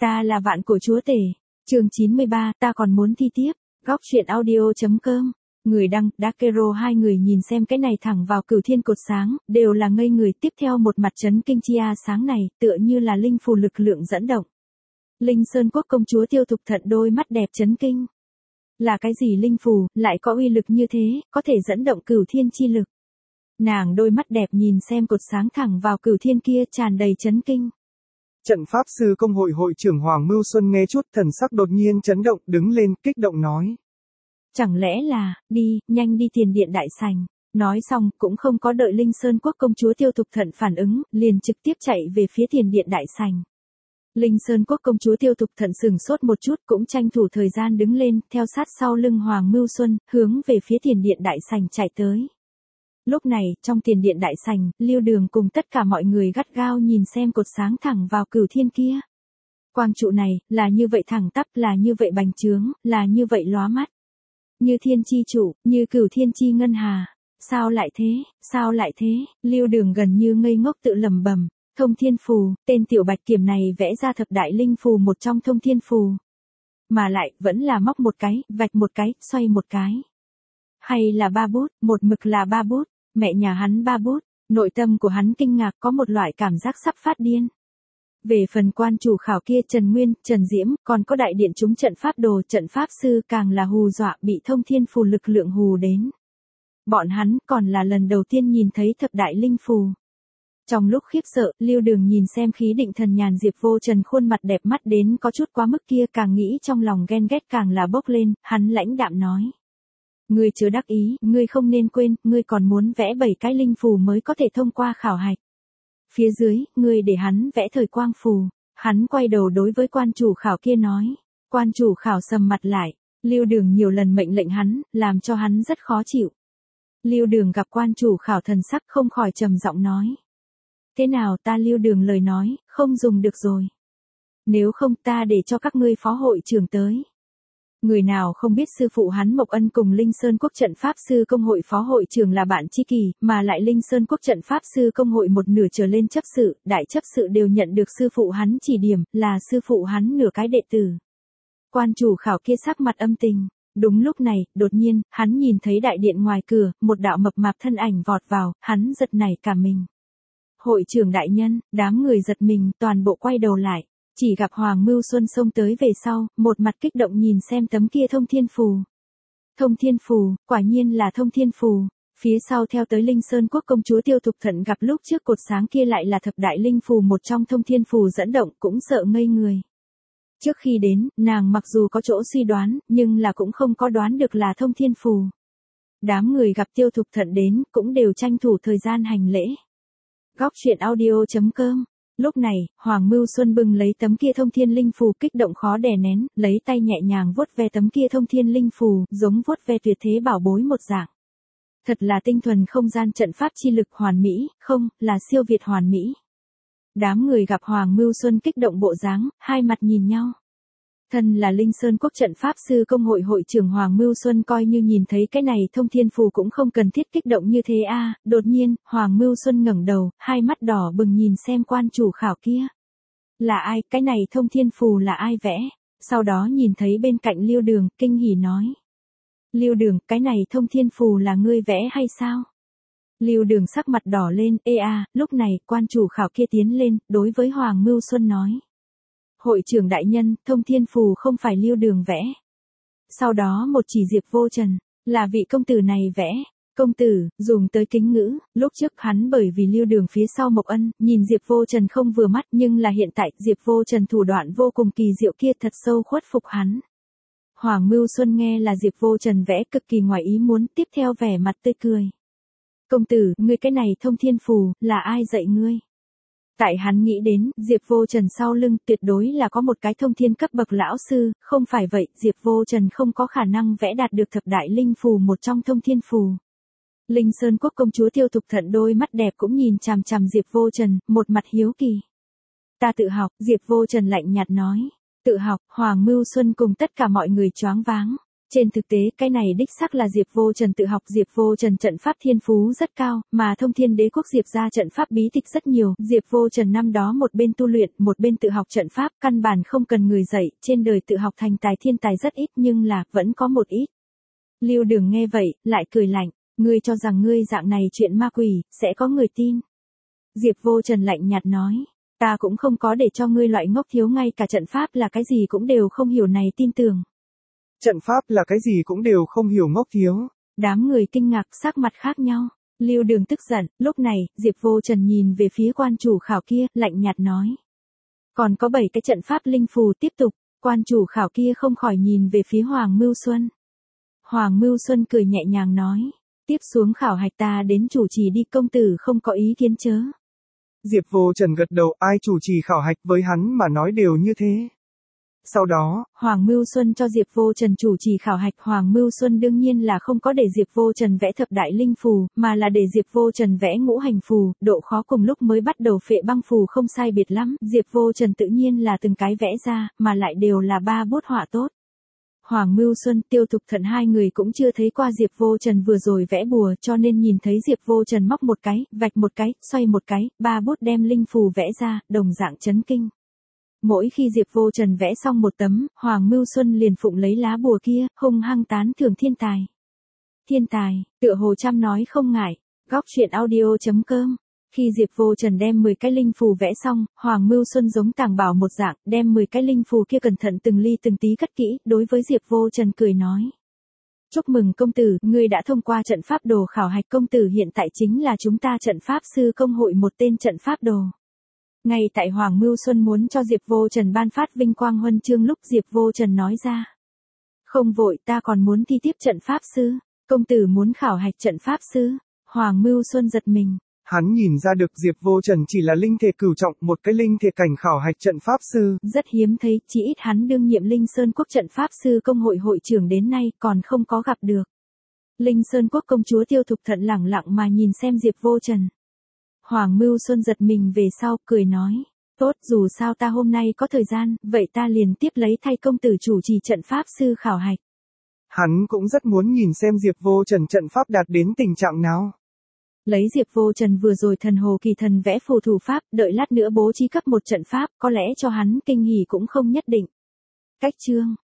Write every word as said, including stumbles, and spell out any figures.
Ta là vạn cổ chúa tể. Chương chín mươi ba, ta còn muốn thi tiếp. Góc truyện audio chấm com. Người đăng, Dakero hai người nhìn xem cái này thẳng vào cửu thiên cột sáng, đều là ngây người. Tiếp theo một mặt chấn kinh chia sáng này, tựa như là linh phù lực lượng dẫn động. Linh Sơn Quốc công chúa Tiêu Thục Thận đôi mắt đẹp chấn kinh. Là cái gì linh phù, lại có uy lực như thế, có thể dẫn động cửu thiên chi lực. Nàng đôi mắt đẹp nhìn xem cột sáng thẳng vào cửu thiên kia tràn đầy chấn kinh. Trận pháp sư công hội hội trưởng Hoàng Mưu Xuân nghe chút thần sắc đột nhiên chấn động, đứng lên, kích động nói. Chẳng lẽ là, đi, nhanh đi tiền điện đại sảnh. Nói xong, cũng không có đợi Linh Sơn Quốc công chúa Tiêu Thục Thận phản ứng, liền trực tiếp chạy về phía tiền điện đại sảnh. Linh Sơn Quốc công chúa Tiêu Thục Thận sừng sốt một chút, cũng tranh thủ thời gian đứng lên, theo sát sau lưng Hoàng Mưu Xuân, hướng về phía tiền điện đại sảnh chạy tới. Lúc này, trong tiền điện đại sảnh, Lưu Đường cùng tất cả mọi người gắt gao nhìn xem cột sáng thẳng vào cửu thiên kia. Quang trụ này, là như vậy thẳng tắp, là như vậy bành trướng, là như vậy lóa mắt. Như thiên chi trụ, như cửu thiên chi ngân hà. Sao lại thế, sao lại thế, Lưu Đường gần như ngây ngốc tự lẩm bẩm. Thông thiên phù, tên tiểu bạch kiểm này vẽ ra thập đại linh phù một trong thông thiên phù. Mà lại, vẫn là móc một cái, vạch một cái, xoay một cái. Hay là ba bút, một mực là ba bút, mẹ nhà hắn ba bút, nội tâm của hắn kinh ngạc có một loại cảm giác sắp phát điên. Về phần quan chủ khảo kia Trần Nguyên, Trần Diễm, còn có đại điện chúng trận pháp đồ trận pháp sư càng là hù dọa bị thông thiên phù lực lượng hù đến. Bọn hắn còn là lần đầu tiên nhìn thấy thập đại linh phù. Trong lúc khiếp sợ, Lưu Đường nhìn xem khí định thần nhàn Diệp Vô Trần khuôn mặt đẹp mắt đến có chút quá mức kia càng nghĩ trong lòng ghen ghét càng là bốc lên, hắn lãnh đạm nói. Ngươi chớ đắc ý, ngươi không nên quên, ngươi còn muốn vẽ bảy cái linh phù mới có thể thông qua khảo hạch. Phía dưới, ngươi để hắn vẽ thời quang phù. Hắn quay đầu đối với quan chủ khảo kia nói. Quan chủ khảo sầm mặt lại, Lưu Đường nhiều lần mệnh lệnh hắn, làm cho hắn rất khó chịu. Lưu Đường gặp quan chủ khảo thần sắc không khỏi trầm giọng nói. Thế nào ta Lưu Đường lời nói, không dùng được rồi. Nếu không ta để cho các ngươi phó hội trưởng tới. Người nào không biết sư phụ hắn Mộc Ân cùng Linh Sơn Quốc trận pháp sư công hội phó hội trưởng là bạn tri kỷ, mà lại Linh Sơn Quốc trận pháp sư công hội một nửa trở lên chấp sự, đại chấp sự đều nhận được sư phụ hắn chỉ điểm, là sư phụ hắn nửa cái đệ tử. Quan chủ khảo kia sắc mặt âm tình. Đúng lúc này, đột nhiên, hắn nhìn thấy đại điện ngoài cửa, một đạo mập mạp thân ảnh vọt vào, hắn giật nảy cả mình. Hội trưởng đại nhân, đám người giật mình, toàn bộ quay đầu lại. Chỉ gặp Hoàng Mưu Xuân xông tới về sau, một mặt kích động nhìn xem tấm kia thông thiên phù. Thông thiên phù, quả nhiên là thông thiên phù. Phía sau theo tới Linh Sơn Quốc công chúa Tiêu Thục Thận gặp lúc trước cột sáng kia lại là thập đại linh phù một trong thông thiên phù dẫn động cũng sợ ngây người. Trước khi đến, nàng mặc dù có chỗ suy đoán, nhưng là cũng không có đoán được là thông thiên phù. Đám người gặp Tiêu Thục Thận đến, cũng đều tranh thủ thời gian hành lễ. Góc truyện audio chấm com. Lúc này, Hoàng Mưu Xuân bưng lấy tấm kia thông thiên linh phù kích động khó đè nén, lấy tay nhẹ nhàng vuốt ve tấm kia thông thiên linh phù, giống vuốt ve tuyệt thế bảo bối một dạng. Thật là tinh thuần không gian trận pháp chi lực hoàn mỹ, không, là siêu việt hoàn mỹ. Đám người gặp Hoàng Mưu Xuân kích động bộ dáng, hai mặt nhìn nhau. Thân là Linh Sơn Quốc trận pháp sư công hội hội trưởng Hoàng Mưu Xuân coi như nhìn thấy cái này thông thiên phù cũng không cần thiết kích động như thế a. À, đột nhiên, Hoàng Mưu Xuân ngẩng đầu, hai mắt đỏ bừng nhìn xem quan chủ khảo kia. Là ai, cái này thông thiên phù là ai vẽ? Sau đó nhìn thấy bên cạnh Lưu Đường, kinh hỉ nói. Lưu Đường, cái này thông thiên phù là ngươi vẽ hay sao? Lưu Đường sắc mặt đỏ lên, ê a, à, lúc này, quan chủ khảo kia tiến lên, đối với Hoàng Mưu Xuân nói. Hội trưởng đại nhân, thông thiên phù không phải Lưu Đường vẽ. Sau đó một chỉ Diệp Vô Trần, là vị công tử này vẽ. Công tử, dùng tới kính ngữ, lúc trước hắn bởi vì Lưu Đường phía sau Mộc Ân, nhìn Diệp Vô Trần không vừa mắt nhưng là hiện tại Diệp Vô Trần thủ đoạn vô cùng kỳ diệu kia thật sâu khuất phục hắn. Hoàng Mưu Xuân nghe là Diệp Vô Trần vẽ cực kỳ ngoài ý muốn, tiếp theo vẻ mặt tươi cười. Công tử, ngươi cái này thông thiên phù, là ai dạy ngươi? Tại hắn nghĩ đến, Diệp Vô Trần sau lưng tuyệt đối là có một cái thông thiên cấp bậc lão sư, không phải vậy, Diệp Vô Trần không có khả năng vẽ đạt được thập đại linh phù một trong thông thiên phù. Linh Sơn Quốc công chúa Tiêu Thục Thận đôi mắt đẹp cũng nhìn chằm chằm Diệp Vô Trần, một mặt hiếu kỳ. Ta tự học, Diệp Vô Trần lạnh nhạt nói. Tự học, Hoàng Mưu Xuân cùng tất cả mọi người choáng váng. Trên thực tế, cái này đích xác là Diệp Vô Trần tự học. Diệp Vô Trần trận pháp thiên phú rất cao, mà Thông Thiên Đế quốc Diệp gia trận pháp bí tịch rất nhiều. Diệp Vô Trần năm đó một bên tu luyện, một bên tự học trận pháp, căn bản không cần người dạy, trên đời tự học thành tài thiên tài rất ít nhưng là, vẫn có một ít. Lưu Đường nghe vậy, lại cười lạnh, ngươi cho rằng ngươi dạng này chuyện ma quỷ, sẽ có người tin. Diệp Vô Trần lạnh nhạt nói, ta cũng không có để cho ngươi loại ngốc thiếu ngay cả trận pháp là cái gì cũng đều không hiểu này tin tưởng. Trận pháp là cái gì cũng đều không hiểu ngốc thiếu. Đám người kinh ngạc sắc mặt khác nhau. Lưu Đường tức giận, lúc này, Diệp Vô Trần nhìn về phía quan chủ khảo kia, lạnh nhạt nói. Còn có bảy cái trận pháp linh phù tiếp tục, quan chủ khảo kia không khỏi nhìn về phía Hoàng Mưu Xuân. Hoàng Mưu Xuân cười nhẹ nhàng nói, tiếp xuống khảo hạch ta đến chủ trì đi, công tử không có ý kiến chớ. Diệp Vô Trần gật đầu, ai chủ trì khảo hạch với hắn mà nói đều như thế. Sau đó, Hoàng Mưu Xuân cho Diệp Vô Trần chủ trì khảo hạch. Hoàng Mưu Xuân đương nhiên là không có để Diệp Vô Trần vẽ thập đại linh phù, mà là để Diệp Vô Trần vẽ ngũ hành phù, độ khó cùng lúc mới bắt đầu phệ băng phù không sai biệt lắm. Diệp Vô Trần tự nhiên là từng cái vẽ ra, mà lại đều là ba bút họa tốt. Hoàng Mưu Xuân, Tiêu Thục Thận hai người cũng chưa thấy qua Diệp Vô Trần vừa rồi vẽ bùa, cho nên nhìn thấy Diệp Vô Trần móc một cái, vạch một cái, xoay một cái, ba bút đem linh phù vẽ ra, đồng dạng chấn kinh. Mỗi khi Diệp Vô Trần vẽ xong một tấm, Hoàng Mưu Xuân liền phụng lấy lá bùa kia, hung hăng tán thưởng thiên tài. Thiên tài, tựa hồ chăm nói không ngại. Góc truyện audio chấm com. Khi Diệp Vô Trần đem mười cái linh phù vẽ xong, Hoàng Mưu Xuân giống tàng bảo một dạng, đem mười cái linh phù kia cẩn thận từng ly từng tí cất kỹ, đối với Diệp Vô Trần cười nói. Chúc mừng công tử, ngươi đã thông qua trận pháp đồ khảo hạch, công tử hiện tại chính là chúng ta trận pháp sư công hội một tên trận pháp đồ. Ngay tại Hoàng Mưu Xuân muốn cho Diệp Vô Trần ban phát vinh quang huân chương lúc Diệp Vô Trần nói ra. Không vội, ta còn muốn thi tiếp trận pháp sư, công tử muốn khảo hạch trận pháp sư. Hoàng Mưu Xuân giật mình. Hắn nhìn ra được Diệp Vô Trần chỉ là linh thể cửu trọng, một cái linh thể cảnh khảo hạch trận pháp sư. Rất hiếm thấy, chỉ ít hắn đương nhiệm Linh Sơn Quốc trận pháp sư công hội hội trưởng đến nay còn không có gặp được. Linh Sơn Quốc công chúa Tiêu Thục Thận lẳng lặng mà nhìn xem Diệp Vô Trần. Hoàng Mưu Xuân giật mình về sau, cười nói. Tốt, dù sao ta hôm nay có thời gian, vậy ta liền tiếp lấy thay công tử chủ trì trận pháp sư khảo hạch. Hắn cũng rất muốn nhìn xem Diệp Vô Trần trận pháp đạt đến tình trạng nào. Lấy Diệp Vô Trần vừa rồi thần hồ kỳ thần vẽ phù thủ pháp, đợi lát nữa bố trí cấp một trận pháp, có lẽ cho hắn kinh hỉ cũng không nhất định. Cách chương